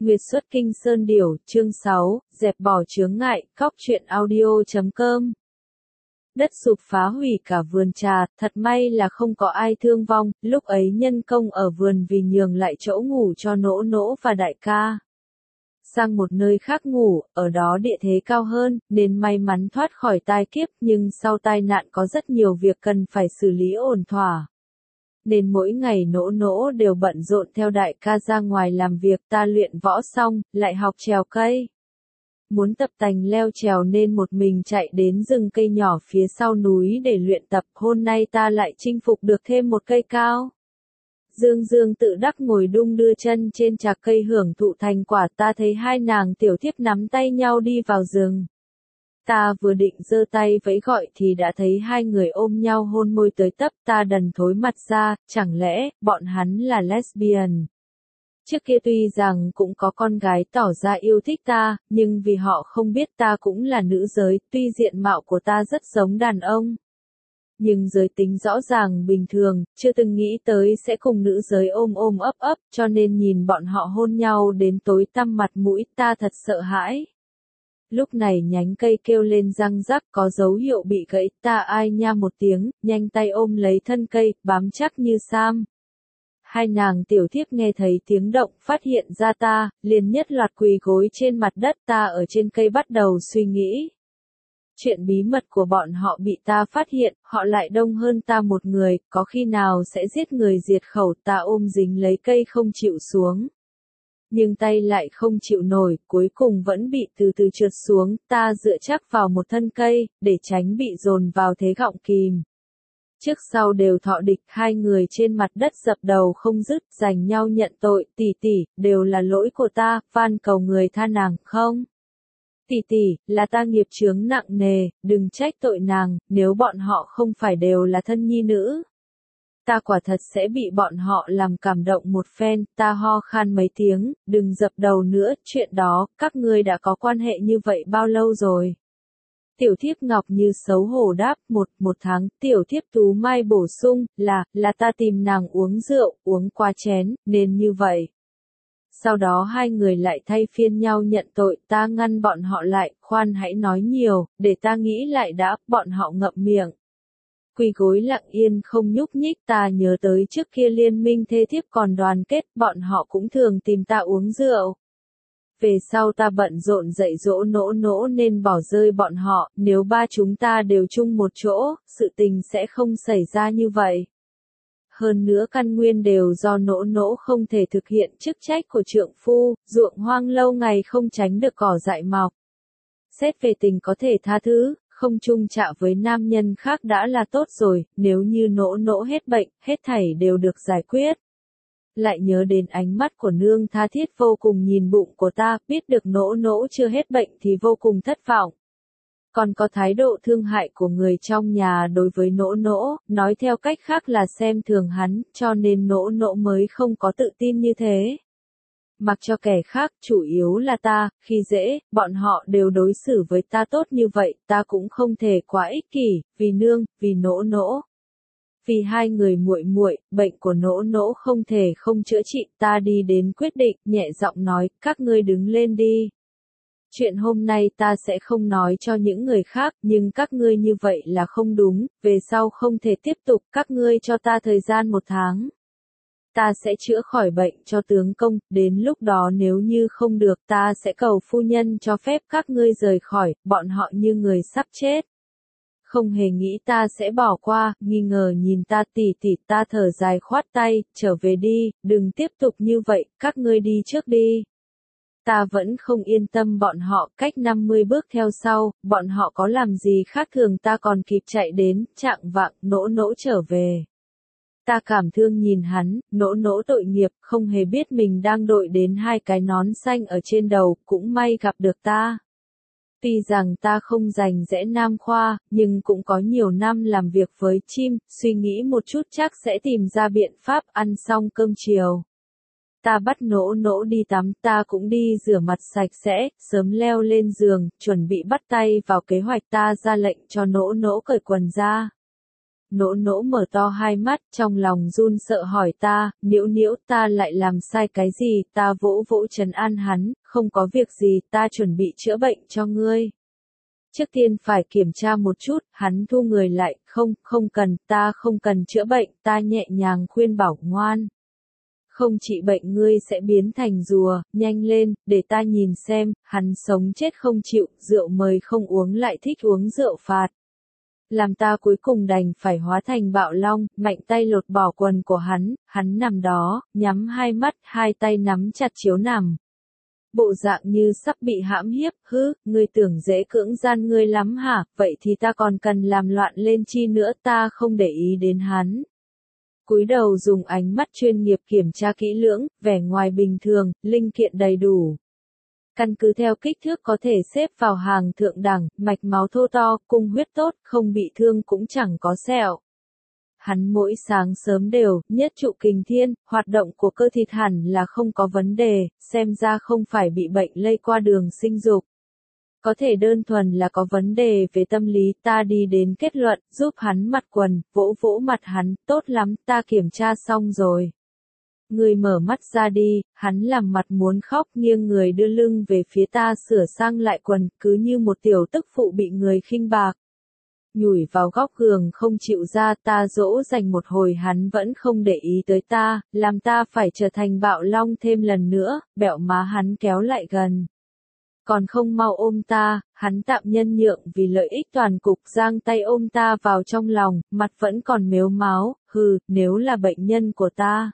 Nguyệt xuất Kinh Sơn Điểu, chương 6, dẹp bỏ chướng ngại, cóc truyện audio.com. Đất sụp phá hủy cả vườn trà, thật may là không có ai thương vong, lúc ấy nhân công ở vườn vì nhường lại chỗ ngủ cho Nỗ Nỗ và đại ca. Sang một nơi khác ngủ, ở đó địa thế cao hơn, nên may mắn thoát khỏi tai kiếp, nhưng sau tai nạn có rất nhiều việc cần phải xử lý ổn thỏa. Nên mỗi ngày Nỗ Nỗ đều bận rộn theo đại ca ra ngoài làm việc, ta luyện võ xong, lại học trèo cây. Muốn tập tành leo trèo nên một mình chạy đến rừng cây nhỏ phía sau núi để luyện tập, hôm nay ta lại chinh phục được thêm một cây cao. Dương Dương tự đắc ngồi đung đưa chân trên trạc cây hưởng thụ thành quả, ta thấy hai nàng tiểu thiếp nắm tay nhau đi vào rừng. Ta vừa định giơ tay vẫy gọi thì đã thấy hai người ôm nhau hôn môi tới tấp, ta đần thối mặt ra, chẳng lẽ, bọn hắn là lesbian. Trước kia tuy rằng cũng có con gái tỏ ra yêu thích ta, nhưng vì họ không biết ta cũng là nữ giới, tuy diện mạo của ta rất giống đàn ông. Nhưng giới tính rõ ràng bình thường, chưa từng nghĩ tới sẽ cùng nữ giới ôm ôm ấp ấp, cho nên nhìn bọn họ hôn nhau đến tối tăm mặt mũi, ta thật sợ hãi. Lúc này nhánh cây kêu lên răng rắc, có dấu hiệu bị gãy, ta ai nha một tiếng, nhanh tay ôm lấy thân cây, bám chắc như sam. Hai nàng tiểu thiếp nghe thấy tiếng động, phát hiện ra ta, liền nhất loạt quỳ gối trên mặt đất, ta ở trên cây bắt đầu suy nghĩ. Chuyện bí mật của bọn họ bị ta phát hiện, họ lại đông hơn ta một người, có khi nào sẽ giết người diệt khẩu, ta ôm dính lấy cây không chịu xuống. Nhưng tay lại không chịu nổi, cuối cùng vẫn bị từ từ trượt xuống, ta dựa chắc vào một thân cây, để tránh bị dồn vào thế gọng kìm. Trước sau đều thọ địch, hai người trên mặt đất dập đầu không dứt, giành nhau nhận tội, tỷ tỷ, đều là lỗi của ta, van cầu người tha nàng, không? Tỷ tỷ, là ta nghiệp chướng nặng nề, đừng trách tội nàng, nếu bọn họ không phải đều là thân nhi nữ. Ta quả thật sẽ bị bọn họ làm cảm động một phen, ta ho khan mấy tiếng, đừng dập đầu nữa, chuyện đó, các ngươi đã có quan hệ như vậy bao lâu rồi? Tiểu thiếp Ngọc Như xấu hổ đáp, một tháng, tiểu thiếp Tú Mai bổ sung, là ta tìm nàng uống rượu, uống qua chén, nên như vậy. Sau đó hai người lại thay phiên nhau nhận tội, ta ngăn bọn họ lại, khoan hãy nói nhiều, để ta nghĩ lại đã, bọn họ ngậm miệng. Quỳ gối lặng yên không nhúc nhích, ta nhớ tới trước kia liên minh thê thiếp còn đoàn kết, bọn họ cũng thường tìm ta uống rượu. Về sau ta bận rộn dạy dỗ Nỗ Nỗ nên bỏ rơi bọn họ, nếu ba chúng ta đều chung một chỗ, sự tình sẽ không xảy ra như vậy. Hơn nữa căn nguyên đều do Nỗ Nỗ không thể thực hiện chức trách của trượng phu, ruộng hoang lâu ngày không tránh được cỏ dại mọc. Xét về tình có thể tha thứ, không chung chạ với nam nhân khác đã là tốt rồi, nếu như Nỗ Nỗ hết bệnh, hết thảy đều được giải quyết. Lại nhớ đến ánh mắt của nương tha thiết vô cùng nhìn bụng của ta, biết được Nỗ Nỗ chưa hết bệnh thì vô cùng thất vọng. Còn có thái độ thương hại của người trong nhà đối với Nỗ Nỗ, nói theo cách khác là xem thường hắn, cho nên Nỗ Nỗ mới không có tự tin như thế. Mặc cho kẻ khác, chủ yếu là ta, khi dễ, bọn họ đều đối xử với ta tốt như vậy, ta cũng không thể quá ích kỷ, vì nương, vì Nỗ Nỗ. Vì hai người muội muội, bệnh của Nỗ Nỗ không thể không chữa trị, ta đi đến quyết định, nhẹ giọng nói, các ngươi đứng lên đi. Chuyện hôm nay ta sẽ không nói cho những người khác, nhưng các ngươi như vậy là không đúng, về sau không thể tiếp tục, các ngươi cho ta thời gian 1 tháng. Ta sẽ chữa khỏi bệnh cho tướng công, đến lúc đó nếu như không được ta sẽ cầu phu nhân cho phép các ngươi rời khỏi, bọn họ như người sắp chết. Không hề nghĩ ta sẽ bỏ qua, nghi ngờ nhìn ta tỷ tỷ, ta thở dài khoát tay, trở về đi, đừng tiếp tục như vậy, các ngươi đi trước đi. Ta vẫn không yên tâm bọn họ, cách 50 bước theo sau, bọn họ có làm gì khác thường ta còn kịp chạy đến, trạng vạng, Nỗ Nỗ trở về. Ta cảm thương nhìn hắn, Nỗ Nỗ tội nghiệp, không hề biết mình đang đội đến 2 cái nón xanh ở trên đầu, cũng may gặp được ta. Tuy rằng ta không rành rẽ nam khoa, nhưng cũng có nhiều năm làm việc với chim, suy nghĩ một chút chắc sẽ tìm ra biện pháp ăn xong cơm chiều. Ta bắt Nỗ Nỗ đi tắm, ta cũng đi rửa mặt sạch sẽ, sớm leo lên giường, chuẩn bị bắt tay vào kế hoạch, ta ra lệnh cho Nỗ Nỗ cởi quần ra. Nỗ nỗ mở to hai mắt, trong lòng run sợ hỏi ta, Nhiễu Nhiễu ta lại làm sai cái gì, ta vỗ vỗ trấn an hắn, không có việc gì, ta chuẩn bị chữa bệnh cho ngươi. Trước tiên phải kiểm tra một chút, hắn thu người lại, không cần, ta không cần chữa bệnh, ta nhẹ nhàng khuyên bảo ngoan. Không trị bệnh ngươi sẽ biến thành rùa, nhanh lên, để ta nhìn xem, hắn sống chết không chịu, rượu mời không uống lại thích uống rượu phạt. Làm ta cuối cùng đành phải hóa thành bạo long, mạnh tay lột bỏ quần của hắn nằm đó, nhắm hai mắt, hai tay nắm chặt chiếu nằm. Bộ dạng như sắp bị hãm hiếp, ngươi tưởng dễ cưỡng gian ngươi lắm hả, vậy thì ta còn cần làm loạn lên chi nữa, ta không để ý đến hắn. Cúi đầu dùng ánh mắt chuyên nghiệp kiểm tra kỹ lưỡng, vẻ ngoài bình thường, linh kiện đầy đủ. Căn cứ theo kích thước có thể xếp vào hàng thượng đẳng, mạch máu thô to, cung huyết tốt, không bị thương cũng chẳng có sẹo. Hắn mỗi sáng sớm đều, nhất trụ kình thiên, hoạt động của cơ thịt hẳn là không có vấn đề, xem ra không phải bị bệnh lây qua đường sinh dục. Có thể đơn thuần là có vấn đề về tâm lý, ta đi đến kết luận, giúp hắn mặc quần, vỗ vỗ mặt hắn, tốt lắm, ta kiểm tra xong rồi. Người mở mắt ra đi, hắn làm mặt muốn khóc nghiêng người đưa lưng về phía ta sửa sang lại quần, cứ như một tiểu tức phụ bị người khinh bạc. Nhủi vào góc gường không chịu ra, ta dỗ dành một hồi hắn vẫn không để ý tới ta, làm ta phải trở thành bạo long thêm lần nữa, bẹo má hắn kéo lại gần. Còn không mau ôm ta, hắn tạm nhân nhượng vì lợi ích toàn cục giang tay ôm ta vào trong lòng, mặt vẫn còn mếu máo, nếu là bệnh nhân của ta.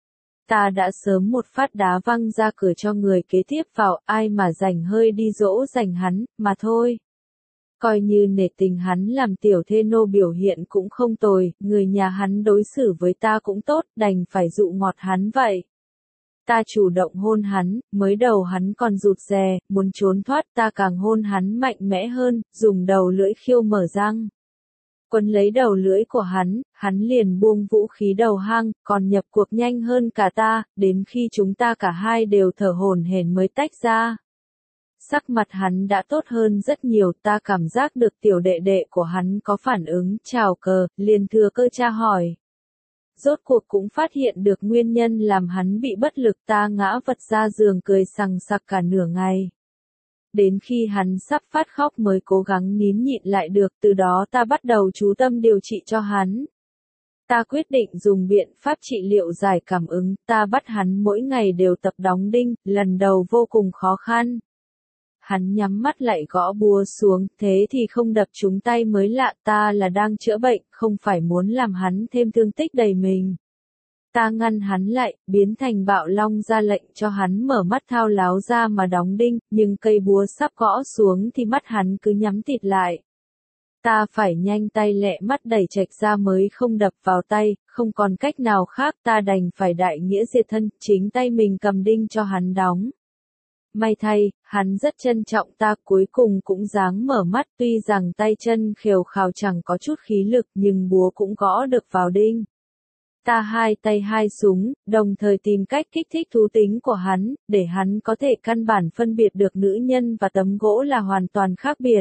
Ta đã sớm một phát đá văng ra cửa cho người kế tiếp vào, ai mà rảnh hơi đi dỗ dành hắn, mà thôi. Coi như nể tình hắn làm tiểu thê nô biểu hiện cũng không tồi, người nhà hắn đối xử với ta cũng tốt, đành phải dụ ngọt hắn vậy. Ta chủ động hôn hắn, mới đầu hắn còn rụt rè, muốn trốn thoát, ta càng hôn hắn mạnh mẽ hơn, dùng đầu lưỡi khiêu mở răng. Quấn lấy đầu lưỡi của hắn liền buông vũ khí đầu hang, còn nhập cuộc nhanh hơn cả ta, đến khi chúng ta cả hai đều thở hổn hển mới tách ra. Sắc mặt hắn đã tốt hơn rất nhiều, ta cảm giác được tiểu đệ đệ của hắn có phản ứng, chào cờ, liền thừa cơ tra hỏi. Rốt cuộc cũng phát hiện được nguyên nhân làm hắn bị bất lực, ta ngã vật ra giường cười sằng sặc cả nửa ngày. Đến khi hắn sắp phát khóc mới cố gắng nín nhịn lại được, từ đó ta bắt đầu chú tâm điều trị cho hắn. Ta quyết định dùng biện pháp trị liệu giải cảm ứng, ta bắt hắn mỗi ngày đều tập đóng đinh, lần đầu vô cùng khó khăn. Hắn nhắm mắt lại gõ búa xuống, thế thì không đập trúng tay mới lạ, ta là đang chữa bệnh, không phải muốn làm hắn thêm thương tích đầy mình. Ta ngăn hắn lại, biến thành bạo long ra lệnh cho hắn mở mắt thao láo ra mà đóng đinh, nhưng cây búa sắp gõ xuống thì mắt hắn cứ nhắm tịt lại. Ta phải nhanh tay lẹ mắt đẩy chệch ra mới không đập vào tay, không còn cách nào khác, ta đành phải đại nghĩa diệt thân, chính tay mình cầm đinh cho hắn đóng. May thay, hắn rất trân trọng ta, cuối cùng cũng dáng mở mắt, tuy rằng tay chân khều khào chẳng có chút khí lực nhưng búa cũng gõ được vào đinh. Ta hai tay hai súng, đồng thời tìm cách kích thích thú tính của hắn, để hắn có thể căn bản phân biệt được nữ nhân và tấm gỗ là hoàn toàn khác biệt.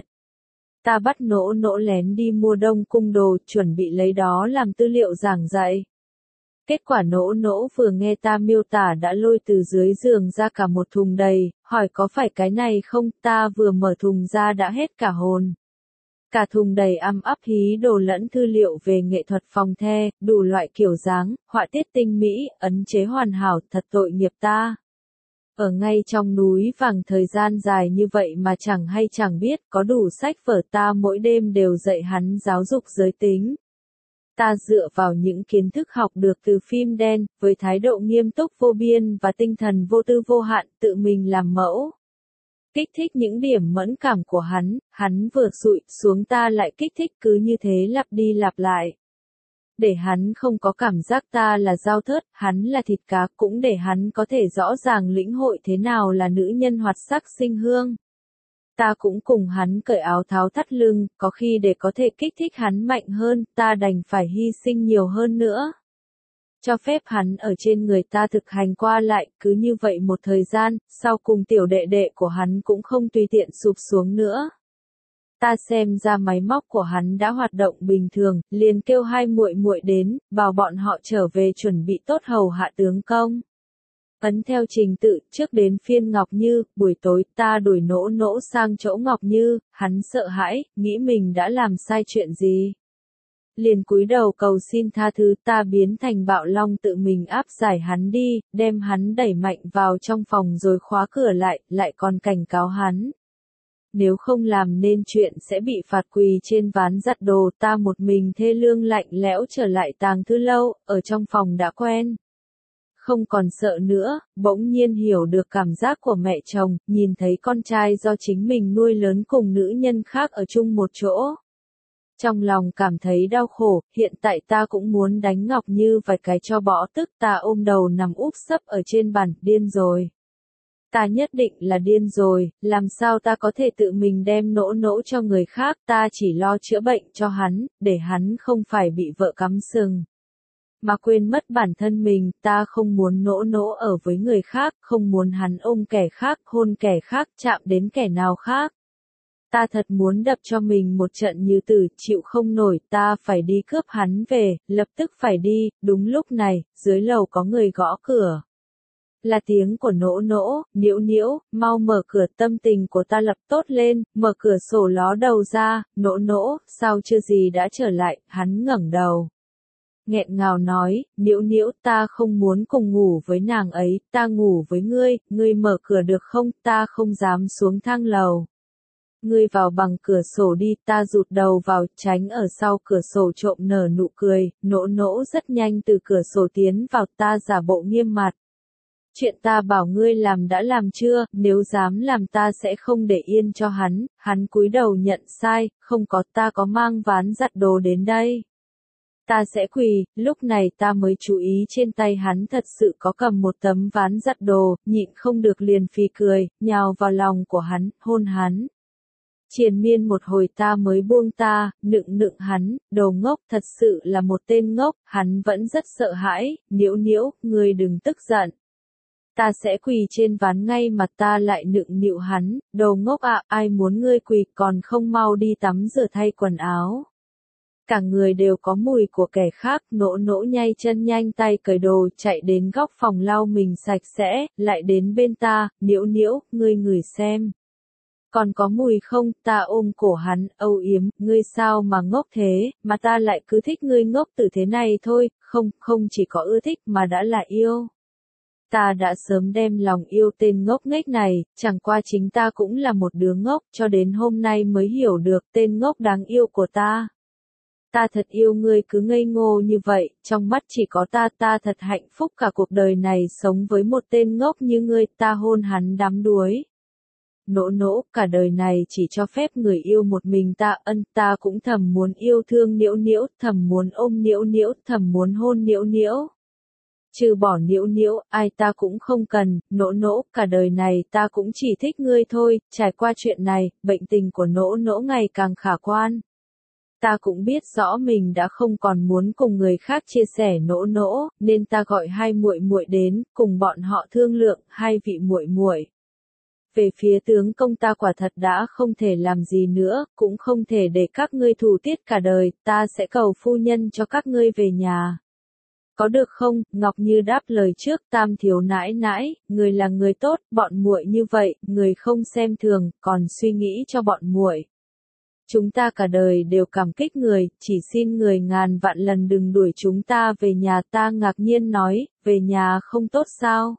Ta bắt nỗ nỗ lén đi mua Đông Cung đồ, chuẩn bị lấy đó làm tư liệu giảng dạy. Kết quả nỗ nỗ vừa nghe ta miêu tả đã lôi từ dưới giường ra cả một thùng đầy, hỏi có phải cái này không, ta vừa mở thùng ra đã hết cả hồn. Cả thùng đầy ắp hí đồ lẫn tư liệu về nghệ thuật phòng the, đủ loại kiểu dáng, họa tiết tinh mỹ, ấn chế hoàn hảo, thật tội nghiệp ta. Ở ngay trong núi vàng thời gian dài như vậy mà chẳng hay chẳng biết, có đủ sách vở, ta mỗi đêm đều dạy hắn giáo dục giới tính. Ta dựa vào những kiến thức học được từ phim đen, với thái độ nghiêm túc vô biên và tinh thần vô tư vô hạn, tự mình làm mẫu. Kích thích những điểm mẫn cảm của hắn vừa xụi xuống ta lại kích thích, cứ như thế lặp đi lặp lại. Để hắn không có cảm giác ta là dao thớt, hắn là thịt cá, cũng để hắn có thể rõ ràng lĩnh hội thế nào là nữ nhân hoạt sắc sinh hương. Ta cũng cùng hắn cởi áo tháo thắt lưng, có khi để có thể kích thích hắn mạnh hơn, ta đành phải hy sinh nhiều hơn nữa. Cho phép hắn ở trên người ta thực hành qua lại, cứ như vậy một thời gian, sau cùng tiểu đệ đệ của hắn cũng không tùy tiện sụp xuống nữa. Ta xem ra máy móc của hắn đã hoạt động bình thường, liền kêu hai muội muội đến, bảo bọn họ trở về chuẩn bị tốt hầu hạ tướng công. Ấn theo trình tự, trước đến phiên Ngọc Như, buổi tối ta đuổi Nỗ Nỗ sang chỗ Ngọc Như, hắn sợ hãi, nghĩ mình đã làm sai chuyện gì. Liền cúi đầu cầu xin tha thứ, ta biến thành bạo long tự mình áp giải hắn đi, đem hắn đẩy mạnh vào trong phòng rồi khóa cửa lại còn cảnh cáo hắn. Nếu không làm nên chuyện sẽ bị phạt quỳ trên ván giặt đồ, ta một mình thê lương lạnh lẽo trở lại tàng thư lâu, ở trong phòng đã quen. Không còn sợ nữa, bỗng nhiên hiểu được cảm giác của mẹ chồng, nhìn thấy con trai do chính mình nuôi lớn cùng nữ nhân khác ở chung một chỗ. Trong lòng cảm thấy đau khổ, hiện tại ta cũng muốn đánh Ngọc Như vài cái cho bỏ tức, ta ôm đầu nằm úp sấp ở trên bàn, điên rồi. Ta nhất định là điên rồi, làm sao ta có thể tự mình đem Nỗ Nỗ cho người khác, ta chỉ lo chữa bệnh cho hắn, để hắn không phải bị vợ cắm sừng. Mà quên mất bản thân mình, ta không muốn Nỗ Nỗ ở với người khác, không muốn hắn ôm kẻ khác, hôn kẻ khác, chạm đến kẻ nào khác. Ta thật muốn đập cho mình một trận như tử, chịu không nổi, ta phải đi cướp hắn về, lập tức phải đi, đúng lúc này, dưới lầu có người gõ cửa. Là tiếng của Nỗ Nỗ, Nhiễu Nhiễu, mau mở cửa, tâm tình của ta lập tốt lên, mở cửa sổ ló đầu ra, Nỗ Nỗ, sao chưa gì đã trở lại, hắn ngẩng đầu. Nghẹn ngào nói, Nhiễu Nhiễu, ta không muốn cùng ngủ với nàng ấy, ta ngủ với ngươi mở cửa được không, ta không dám xuống thang lầu. Ngươi vào bằng cửa sổ đi, ta rụt đầu vào, tránh ở sau cửa sổ trộm nở nụ cười, Nỗ Nỗ rất nhanh từ cửa sổ tiến vào, ta giả bộ nghiêm mặt. Chuyện ta bảo ngươi làm đã làm chưa, nếu dám làm ta sẽ không để yên cho hắn cúi đầu nhận sai, không có, ta có mang ván giặt đồ đến đây. Ta sẽ quỳ, lúc này ta mới chú ý trên tay hắn thật sự có cầm một tấm ván giặt đồ, nhịn không được liền phì cười, nhào vào lòng của hắn, hôn hắn. Triền miên một hồi ta mới buông ta, nựng hắn, đồ ngốc, thật sự là một tên ngốc, hắn vẫn rất sợ hãi, Nhiễu Nhiễu, ngươi đừng tức giận. Ta sẽ quỳ trên ván ngay mà ta lại nựng nịu hắn, đồ ngốc ạ, ai muốn ngươi quỳ còn không mau đi tắm rửa thay quần áo. Cả người đều có mùi của kẻ khác, Nỗ Nỗ nhay chân nhanh tay cởi đồ, chạy đến góc phòng lau mình sạch sẽ, lại đến bên ta, Nhiễu Nhiễu, ngươi ngửi xem. Còn có mùi không, ta ôm cổ hắn, âu yếm, ngươi sao mà ngốc thế, mà ta lại cứ thích ngươi ngốc tử thế này thôi, không chỉ có ưa thích mà đã là yêu. Ta đã sớm đem lòng yêu tên ngốc nghếch này, chẳng qua chính ta cũng là một đứa ngốc, cho đến hôm nay mới hiểu được tên ngốc đáng yêu của ta. Ta thật yêu ngươi cứ ngây ngô như vậy, trong mắt chỉ có ta thật hạnh phúc cả cuộc đời này sống với một tên ngốc như ngươi, ta hôn hắn đắm đuối. Nỗ Nỗ, cả đời này chỉ cho phép người yêu một mình ta, ta cũng thầm muốn yêu thương Nhiễu Nhiễu, thầm muốn ôm Nhiễu Nhiễu, thầm muốn hôn Nhiễu Nhiễu. Trừ bỏ Nhiễu Nhiễu, ai ta cũng không cần, Nỗ Nỗ, cả đời này ta cũng chỉ thích ngươi thôi, trải qua chuyện này, bệnh tình của Nỗ Nỗ ngày càng khả quan. Ta cũng biết rõ mình đã không còn muốn cùng người khác chia sẻ Nỗ Nỗ, nên ta gọi hai muội muội đến, cùng bọn họ thương lượng, hai vị muội muội. Về phía tướng công ta quả thật đã không thể làm gì nữa, cũng không thể để các ngươi thù tiết cả đời, ta sẽ cầu phu nhân cho các ngươi về nhà. Có được không? Ngọc Như đáp lời trước, Tam thiếu nãi nãi, người là người tốt, bọn muội như vậy, người không xem thường, còn suy nghĩ cho bọn muội. Chúng ta cả đời đều cảm kích người, chỉ xin người ngàn vạn lần đừng đuổi chúng ta về nhà. Ta ngạc nhiên nói, về nhà không tốt sao?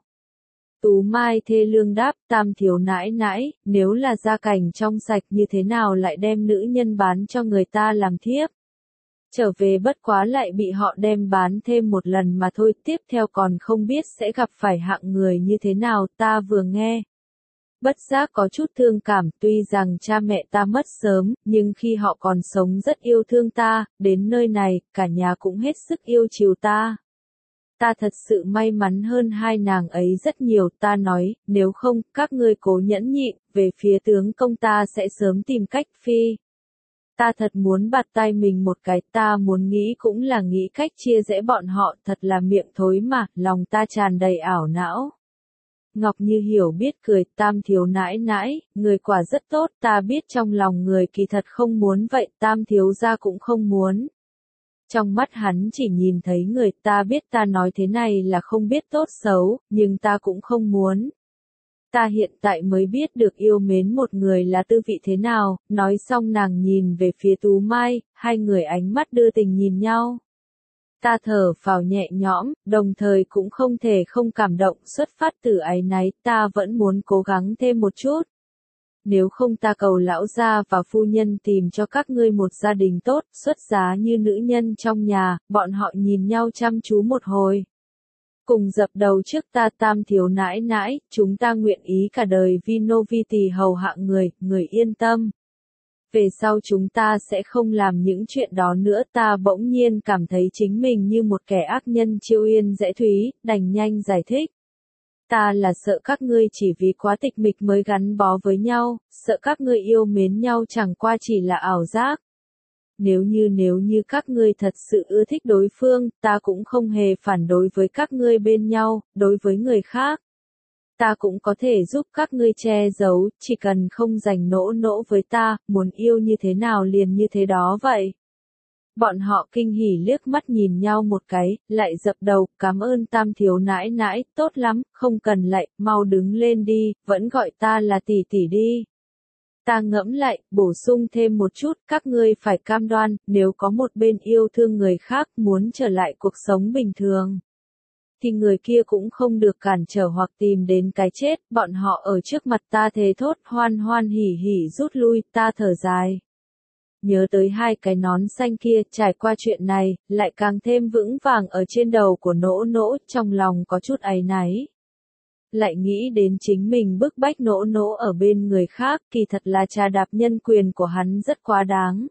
Tú Mai thê lương đáp, Tam thiếu nãi nãi, nếu là gia cảnh trong sạch như thế nào lại đem nữ nhân bán cho người ta làm thiếp? Trở về bất quá lại bị họ đem bán thêm một lần mà thôi, tiếp theo còn không biết sẽ gặp phải hạng người như thế nào, ta vừa nghe. Bất giác có chút thương cảm, tuy rằng cha mẹ ta mất sớm, nhưng khi họ còn sống rất yêu thương ta, đến nơi này, cả nhà cũng hết sức yêu chiều ta. Ta thật sự may mắn hơn hai nàng ấy rất nhiều, ta nói, nếu không, các ngươi cố nhẫn nhịn, về phía tướng công ta sẽ sớm tìm cách phi. Ta thật muốn bạt tay mình một cái, ta muốn nghĩ cũng là nghĩ cách chia rẽ bọn họ, thật là miệng thối mà, lòng ta tràn đầy ảo não. Ngọc Như hiểu biết cười, Tam thiếu nãi nãi, người quả rất tốt, ta biết trong lòng người kỳ thật không muốn vậy, Tam thiếu gia cũng không muốn. Trong mắt hắn chỉ nhìn thấy người, ta biết ta nói thế này là không biết tốt xấu, nhưng ta cũng không muốn. Ta hiện tại mới biết được yêu mến một người là tư vị thế nào, nói xong nàng nhìn về phía Tú Mai, hai người ánh mắt đưa tình nhìn nhau. Ta thở phào nhẹ nhõm, đồng thời cũng không thể không cảm động, xuất phát từ áy náy, ta vẫn muốn cố gắng thêm một chút. Nếu không ta cầu lão gia và phu nhân tìm cho các ngươi một gia đình tốt, xuất giá như nữ nhân trong nhà, bọn họ nhìn nhau chăm chú một hồi. Cùng dập đầu trước ta, Tam thiếu nãi nãi, chúng ta nguyện ý cả đời vi nô vi tỳ hầu hạ người, người yên tâm. Về sau chúng ta sẽ không làm những chuyện đó nữa. Ta bỗng nhiên cảm thấy chính mình như một kẻ ác nhân chiêu yên dễ thúy, đành nhanh giải thích. Ta là sợ các ngươi chỉ vì quá tịch mịch mới gắn bó với nhau, sợ các ngươi yêu mến nhau chẳng qua chỉ là ảo giác. Nếu như các ngươi thật sự ưa thích đối phương, ta cũng không hề phản đối với các ngươi bên nhau, đối với người khác. Ta cũng có thể giúp các ngươi che giấu, chỉ cần không giành nỗ với ta, muốn yêu như thế nào liền như thế đó vậy. Bọn họ kinh hỉ liếc mắt nhìn nhau một cái, lại dập đầu, cảm ơn Tam thiếu nãi nãi, tốt lắm, không cần lại, mau đứng lên đi, vẫn gọi ta là tỷ tỷ đi. Ta ngẫm lại, bổ sung thêm một chút, các ngươi phải cam đoan, nếu có một bên yêu thương người khác, muốn trở lại cuộc sống bình thường, thì người kia cũng không được cản trở hoặc tìm đến cái chết. Bọn họ ở trước mặt ta thề thốt, hoan hoan hỉ hỉ rút lui, ta thở dài. Nhớ tới hai cái nón xanh kia, trải qua chuyện này, lại càng thêm vững vàng ở trên đầu của nỗ, trong lòng có chút áy náy. Lại nghĩ đến chính mình bức bách nỗ ở bên người khác, kỳ thật là trà đạp nhân quyền của hắn rất quá đáng.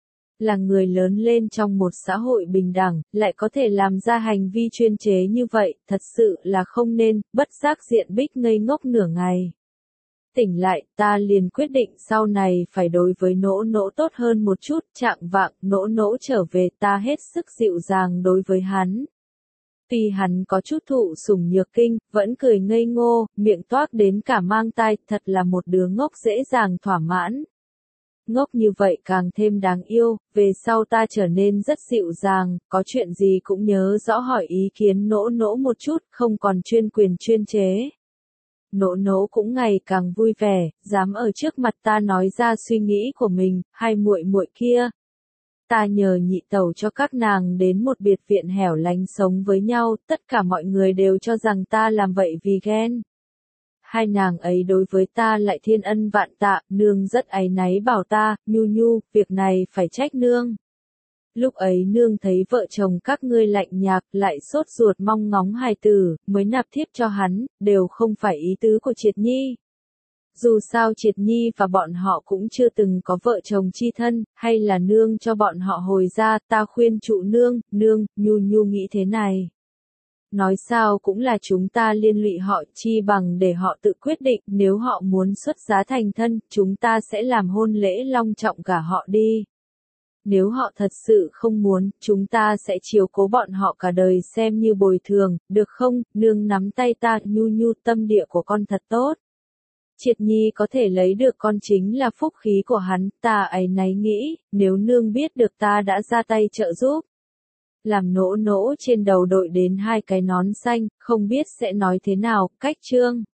Là người lớn lên trong một xã hội bình đẳng, lại có thể làm ra hành vi chuyên chế như vậy, thật sự là không nên. Bất giác Diện Bích ngây ngốc nửa ngày. Tỉnh lại, ta liền quyết định sau này phải đối với nỗ tốt hơn một chút. Trạng vạng, nỗ trở về, ta hết sức dịu dàng đối với hắn. Tuy hắn có chút thụ sủng nhược kinh, vẫn cười ngây ngô, miệng toác đến cả mang tai, thật là một đứa ngốc dễ dàng thỏa mãn. Ngốc như vậy càng thêm đáng yêu, về sau ta trở nên rất dịu dàng, có chuyện gì cũng nhớ rõ hỏi ý kiến nỗ một chút, không còn chuyên quyền chuyên chế. Nỗ cũng ngày càng vui vẻ, dám ở trước mặt ta nói ra suy nghĩ của mình, hai muội kia. Ta nhờ nhị tẩu cho các nàng đến một biệt viện hẻo lánh sống với nhau, tất cả mọi người đều cho rằng ta làm vậy vì ghen. Hai nàng ấy đối với ta lại thiên ân vạn tạ, nương rất áy náy bảo ta, Nhu, việc này phải trách nương. Lúc ấy nương thấy vợ chồng các ngươi lạnh nhạt, lại sốt ruột mong ngóng hài tử, mới nạp thiếp cho hắn, đều không phải ý tứ của Triệt Nhi. Dù sao Triệt Nhi và bọn họ cũng chưa từng có vợ chồng chi thân, hay là nương cho bọn họ hồi ra, ta khuyên trụ nương, Nhu nghĩ thế này. Nói sao cũng là chúng ta liên lụy họ, chi bằng để họ tự quyết định, nếu họ muốn xuất giá thành thân, chúng ta sẽ làm hôn lễ long trọng cả họ đi. Nếu họ thật sự không muốn, chúng ta sẽ chiếu cố bọn họ cả đời xem như bồi thường, được không? Nương nắm tay ta, Nhu, tâm địa của con thật tốt. Triệt Nhi có thể lấy được con chính là phúc khí của hắn, ta áy náy nghĩ, nếu nương biết được ta đã ra tay trợ giúp. Làm nỗ trên đầu đội đến hai cái nón xanh, không biết sẽ nói thế nào, cách chương.